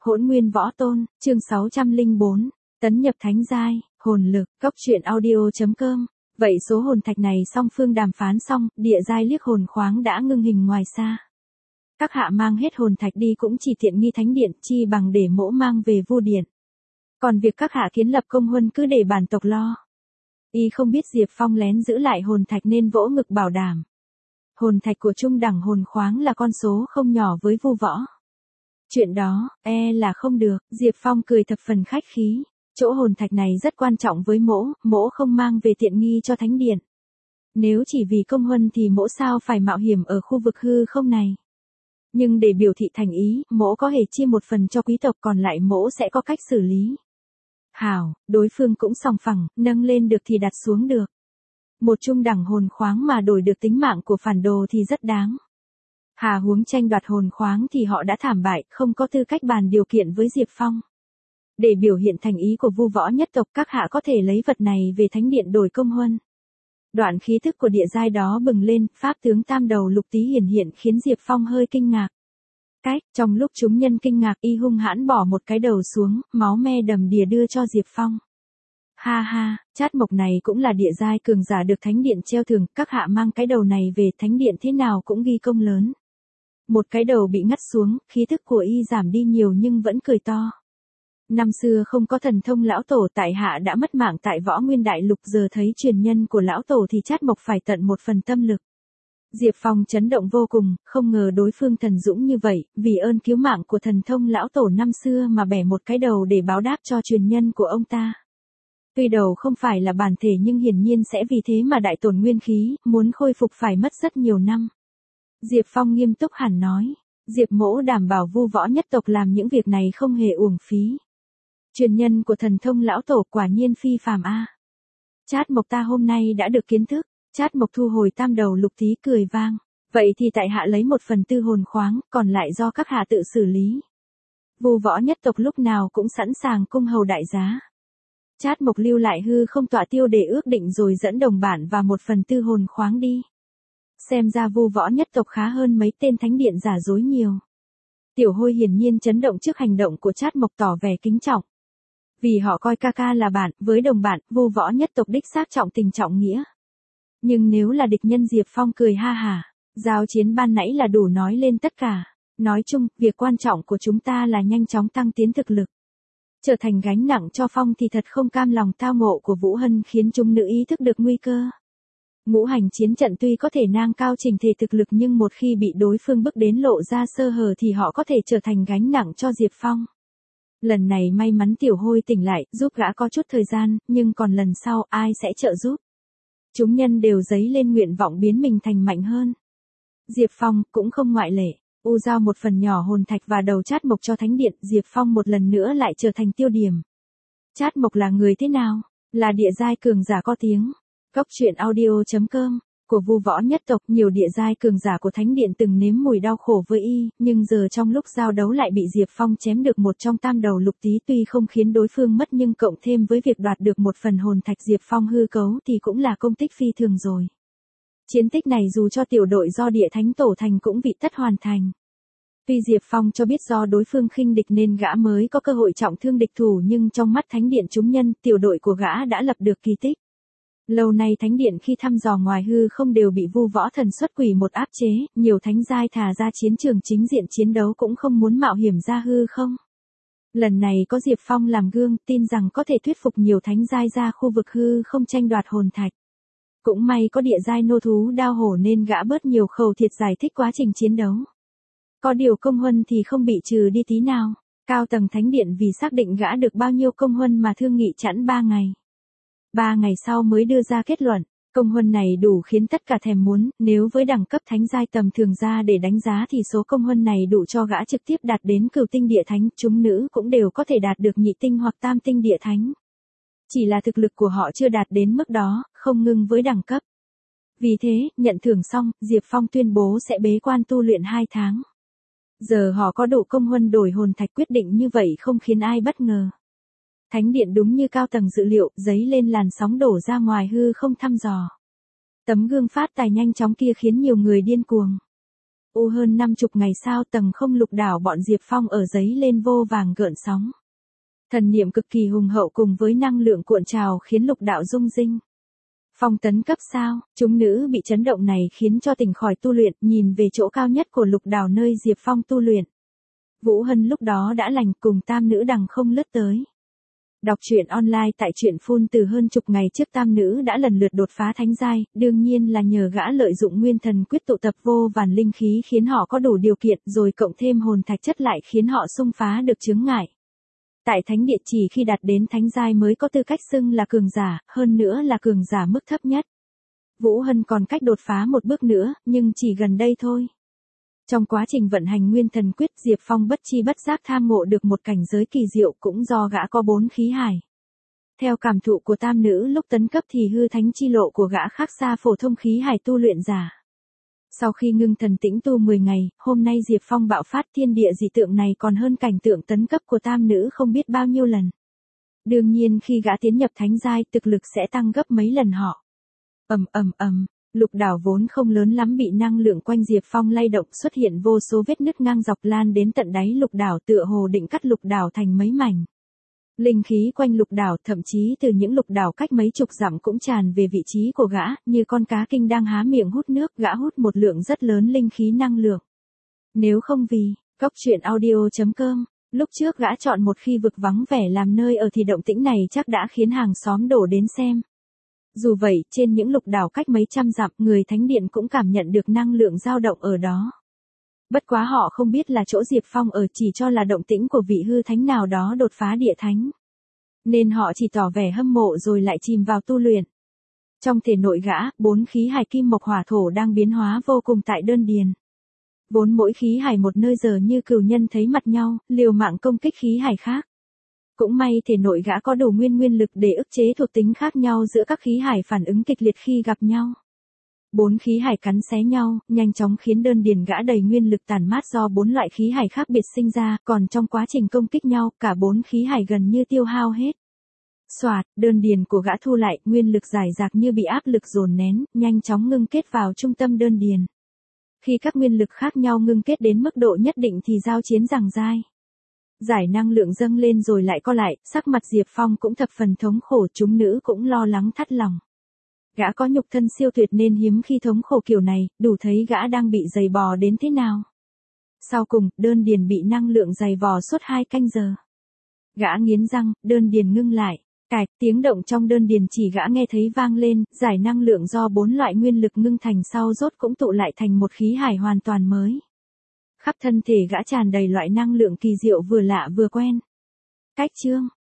Hỗn Nguyên Võ Tôn, chương 604, tấn nhập thánh giai, hồn lực, cốc truyện audio.com. Vậy số hồn thạch này song phương đàm phán xong, địa giai liếc hồn khoáng đã ngưng hình ngoài xa. Các hạ mang hết hồn thạch đi cũng chỉ tiện nghi thánh điện, chi bằng để mỗ mang về Vu điện. Còn việc các hạ kiến lập công huân cứ để bản tộc lo. Y không biết Diệp Phong lén giữ lại hồn thạch nên vỗ ngực bảo đảm. Hồn thạch của trung đẳng hồn khoáng là con số không nhỏ với Vu võ. Chuyện đó, là không được, Diệp Phong cười thập phần khách khí. Chỗ hồn thạch này rất quan trọng với mỗ không mang về tiện nghi cho thánh điện. Nếu chỉ vì công huân thì mỗ sao phải mạo hiểm ở khu vực hư không này. Nhưng để biểu thị thành ý, mỗ có hề chia một phần cho quý tộc, còn lại mỗ sẽ có cách xử lý. Hảo, đối phương cũng sòng phẳng, nâng lên được thì đặt xuống được. Một trung đẳng hồn khoáng mà đổi được tính mạng của phản đồ thì rất đáng. Hà huống tranh đoạt hồn khoáng thì họ đã thảm bại, không có tư cách bàn điều kiện với Diệp Phong. Để biểu hiện thành ý của Vu võ nhất tộc, các hạ có thể lấy vật này về thánh điện đổi công huân. Đoạn khí thức của địa giai đó bừng lên, pháp tướng tam đầu lục tí hiển hiện khiến Diệp Phong hơi kinh ngạc. Trong lúc chúng nhân kinh ngạc, y hung hãn bỏ một cái đầu xuống, máu me đầm đìa đưa cho Diệp Phong. Ha ha, Chát Mộc này cũng là địa giai cường giả được thánh điện treo thưởng, các hạ mang cái đầu này về thánh điện thế nào cũng ghi công lớn. Một cái đầu bị ngắt xuống, khí thức của y giảm đi nhiều nhưng vẫn cười to. Năm xưa không có thần thông lão tổ, tại hạ đã mất mạng tại Võ Nguyên Đại Lục, giờ thấy truyền nhân của lão tổ thì Chát Mộc phải tận một phần tâm lực. Diệp Phong chấn động vô cùng, không ngờ đối phương thần dũng như vậy, vì ơn cứu mạng của thần thông lão tổ năm xưa mà bẻ một cái đầu để báo đáp cho truyền nhân của ông ta. Tuy đầu không phải là bản thể nhưng hiển nhiên sẽ vì thế mà đại tổn nguyên khí, muốn khôi phục phải mất rất nhiều năm. Diệp Phong nghiêm túc hẳn nói, Diệp mỗ đảm bảo Vu võ nhất tộc làm những việc này không hề uổng phí. Truyền nhân của thần thông lão tổ quả nhiên phi phàm a. Chát Mộc ta hôm nay đã được kiến thức. Chát Mộc thu hồi tam đầu lục tí cười vang. Vậy thì tại hạ lấy 1/4 hồn khoáng, còn lại do các hạ tự xử lý. Vu võ nhất tộc lúc nào cũng sẵn sàng cung hầu đại giá. Chát Mộc lưu lại hư không tọa tiêu để ước định rồi dẫn đồng bản và 1/4 hồn khoáng đi. Xem ra Vu võ nhất tộc khá hơn mấy tên thánh điện giả dối nhiều. Tiểu Hôi hiển nhiên chấn động trước hành động của Chát Mộc, tỏ vẻ kính trọng. Vì họ coi ca ca là bạn, với đồng bạn, Vu võ nhất tộc đích xác trọng tình trọng nghĩa. Nhưng nếu là địch nhân, Diệp Phong cười ha hả. Giao chiến ban nãy là đủ nói lên tất cả. Nói chung, việc quan trọng của chúng ta là nhanh chóng tăng tiến thực lực. Trở thành gánh nặng cho Phong thì thật không cam lòng. Tao ngộ của Vũ Hân khiến chúng nữ ý thức được nguy cơ. Ngũ hành chiến trận tuy có thể nâng cao trình thể thực lực nhưng một khi bị đối phương bước đến lộ ra sơ hở thì họ có thể trở thành gánh nặng cho Diệp Phong. Lần này may mắn Tiểu Hôi tỉnh lại, giúp gã có chút thời gian, nhưng còn lần sau ai sẽ trợ giúp? Chúng nhân đều dấy lên nguyện vọng biến mình thành mạnh hơn. Diệp Phong cũng không ngoại lệ. Giao một phần nhỏ hồn thạch và đầu Chát Mộc cho thánh điện, Diệp Phong một lần nữa lại trở thành tiêu điểm. Chát Mộc là người thế nào? Là địa giai cường giả có tiếng. Cốc truyện audio.com. Của Vu võ nhất tộc, nhiều địa giai cường giả của thánh điện từng nếm mùi đau khổ với y, nhưng giờ trong lúc giao đấu lại bị Diệp Phong chém được một trong tam đầu lục tí, tuy không khiến đối phương mất nhưng cộng thêm với việc đoạt được một phần hồn thạch Diệp Phong hư cấu thì cũng là công tích phi thường rồi. Chiến tích này dù cho tiểu đội do địa thánh tổ thành cũng vị tất hoàn thành. Tuy Diệp Phong cho biết do đối phương khinh địch nên gã mới có cơ hội trọng thương địch thủ, nhưng trong mắt thánh điện chúng nhân, tiểu đội của gã đã lập được kỳ tích. Lâu nay thánh điện khi thăm dò ngoài hư không đều bị Vu võ thần xuất quỷ một áp chế, nhiều thánh giai thà ra chiến trường chính diện chiến đấu cũng không muốn mạo hiểm ra hư không. Lần này có Diệp Phong làm gương, tin rằng có thể thuyết phục nhiều thánh giai ra khu vực hư không tranh đoạt hồn thạch. Cũng may có địa giai nô thú đao hổ nên gã bớt nhiều khẩu thiệt giải thích quá trình chiến đấu. Có điều công huân thì không bị trừ đi tí nào. Cao tầng thánh điện vì xác định gã được bao nhiêu công huân mà thương nghị chẵn 3 ngày. 3 ngày sau mới đưa ra kết luận, công huân này đủ khiến tất cả thèm muốn, nếu với đẳng cấp thánh giai tầm thường ra để đánh giá thì số công huân này đủ cho gã trực tiếp đạt đến cửu tinh địa thánh, chúng nữ cũng đều có thể đạt được nhị tinh hoặc tam tinh địa thánh. Chỉ là thực lực của họ chưa đạt đến mức đó, không ngưng với đẳng cấp. Vì thế, nhận thưởng xong, Diệp Phong tuyên bố sẽ bế quan tu luyện 2 tháng. Giờ họ có đủ công huân đổi hồn thạch, quyết định như vậy không khiến ai bất ngờ. Thánh điện đúng như cao tầng dự liệu, dấy lên làn sóng đổ ra ngoài hư không thăm dò. Tấm gương phát tài nhanh chóng kia khiến nhiều người điên cuồng. Hơn 50 ngày sau tầng không lục đảo bọn Diệp Phong ở giấy lên vô vàng gợn sóng. Thần niệm cực kỳ hùng hậu cùng với năng lượng cuộn trào khiến lục đạo rung rinh. Phong tấn cấp sao, chúng nữ bị chấn động này khiến cho tỉnh khỏi tu luyện, nhìn về chỗ cao nhất của lục đảo nơi Diệp Phong tu luyện. Vũ Hân lúc đó đã lành cùng tam nữ đằng không lướt tới. Đọc truyện online tại truyện phun từ hơn chục ngày trước tam nữ đã lần lượt đột phá thánh giai, đương nhiên là nhờ gã lợi dụng nguyên thần quyết tụ tập vô vàn linh khí khiến họ có đủ điều kiện rồi cộng thêm hồn thạch chất lại khiến họ xung phá được chướng ngại. Tại thánh địa chỉ khi đạt đến thánh giai mới có tư cách xưng là cường giả, hơn nữa là cường giả mức thấp nhất. Vũ Hân còn cách đột phá một bước nữa, nhưng chỉ gần đây thôi. Trong quá trình vận hành nguyên thần quyết, Diệp Phong bất chi bất giác tham ngộ được một cảnh giới kỳ diệu cũng do gã có 4 khí hải. Theo cảm thụ của tam nữ lúc tấn cấp thì hư thánh chi lộ của gã khác xa phổ thông khí hải tu luyện giả. Sau khi ngưng thần tĩnh tu 10 ngày, hôm nay Diệp Phong bạo phát thiên địa dị tượng này còn hơn cảnh tượng tấn cấp của tam nữ không biết bao nhiêu lần. Đương nhiên khi gã tiến nhập thánh giai, thực lực sẽ tăng gấp mấy lần họ. Lục đảo vốn không lớn lắm bị năng lượng quanh Diệp Phong lay động, xuất hiện vô số vết nứt ngang dọc lan đến tận đáy lục đảo, tựa hồ định cắt lục đảo thành mấy mảnh. Linh khí quanh lục đảo, thậm chí từ những lục đảo cách mấy chục dặm cũng tràn về vị trí của gã, như con cá kinh đang há miệng hút nước, gã hút một lượng rất lớn linh khí năng lượng. Nếu không vì coctruyện.audio.com, lúc trước gã chọn một khi vực vắng vẻ làm nơi ở thì động tĩnh này chắc đã khiến hàng xóm đổ đến xem. Dù vậy, trên những lục đảo cách mấy trăm dặm, người thánh điện cũng cảm nhận được năng lượng dao động ở đó. Bất quá họ không biết là chỗ Diệp Phong ở, chỉ cho là động tĩnh của vị hư thánh nào đó đột phá địa thánh. Nên họ chỉ tỏ vẻ hâm mộ rồi lại chìm vào tu luyện. Trong thể nội gã, 4 khí hải kim mộc hỏa thổ đang biến hóa vô cùng tại đơn điền. Vốn mỗi khí hải một nơi giờ như cừu nhân thấy mặt nhau, liều mạng công kích khí hải khác. Cũng may thể nội gã có đủ nguyên lực để ức chế thuộc tính khác nhau giữa các khí hải phản ứng kịch liệt khi gặp nhau. 4 khí hải cắn xé nhau, nhanh chóng khiến đơn điền gã đầy nguyên lực tản mát do 4 loại khí hải khác biệt sinh ra, còn trong quá trình công kích nhau, cả 4 khí hải gần như tiêu hao hết. Soạt, đơn điền của gã thu lại, nguyên lực rải rạc như bị áp lực dồn nén, nhanh chóng ngưng kết vào trung tâm đơn điền. Khi các nguyên lực khác nhau ngưng kết đến mức độ nhất định thì giao chiến giằng dai. Giải năng lượng dâng lên rồi lại co lại, sắc mặt Diệp Phong cũng thập phần thống khổ, chúng nữ cũng lo lắng thắt lòng. Gã có nhục thân siêu tuyệt nên hiếm khi thống khổ kiểu này, đủ thấy gã đang bị dày vò đến thế nào. Sau cùng, đơn điền bị năng lượng dày vò suốt 2 canh giờ. Gã nghiến răng, đơn điền ngưng lại. Cạch, tiếng động trong đơn điền chỉ gã nghe thấy vang lên, giải năng lượng do 4 loại nguyên lực ngưng thành sau rốt cũng tụ lại thành một khí hải hoàn toàn mới. Khắp thân thể gã tràn đầy loại năng lượng kỳ diệu vừa lạ vừa quen. Cách chương